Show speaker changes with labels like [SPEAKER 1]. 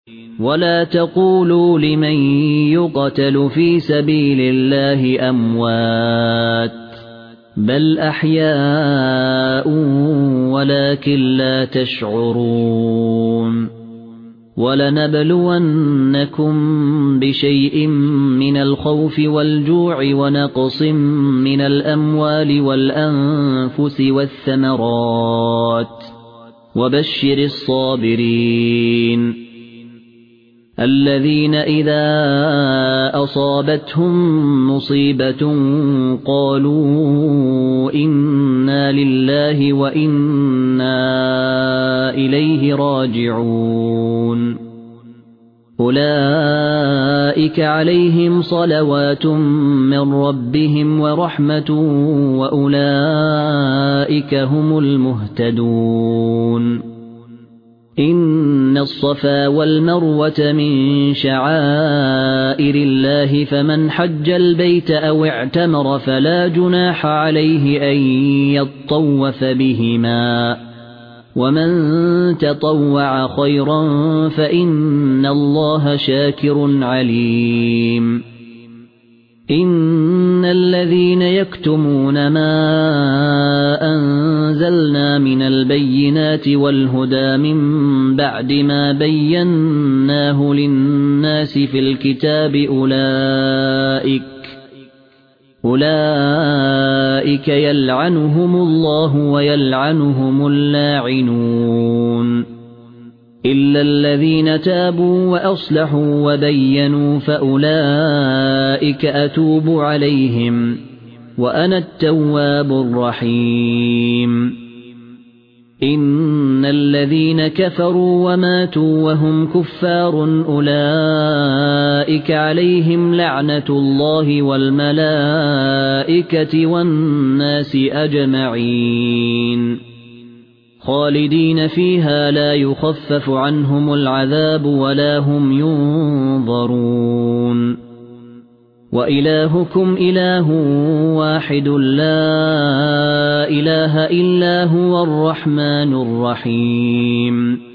[SPEAKER 1] ولا تقولوا لمن يقتل في سبيل الله أموات بل أحياء ولكن لا تشعرون ولنبلونكم بشيء من الخوف والجوع ونقص من الأموال والأنفس والثمرات وبشر الصابرين الذين إذا أصابتهم مصيبة قالوا إنا لله وإنا إليه راجعون أولئك عليهم صلوات من ربهم ورحمة وأولئك هم المهتدون إن الصفا والمروة من شعائر الله فمن حج البيت أو اعتمر فلا جناح عليه أن يطوف بهما ومن تطوع خيرا فإن الله شاكر عليم إن الذين يكتمون ما أنزلنا من البينات والهدى من بعد ما بيناه للناس في الكتاب أولئك يلعنهم الله ويلعنهم اللاعنون إلا الذين تابوا وأصلحوا وبينوا فأولئك أتوب عليهم وأنا التواب الرحيم إن الذين كفروا وماتوا وهم كفار أولئك عليهم لعنة الله والملائكة والناس أجمعين خالدين فيها لا يخفف عنهم العذاب ولا هم ينظرون وإلهكم إله واحد لا إله إلا هو الرحمن الرحيم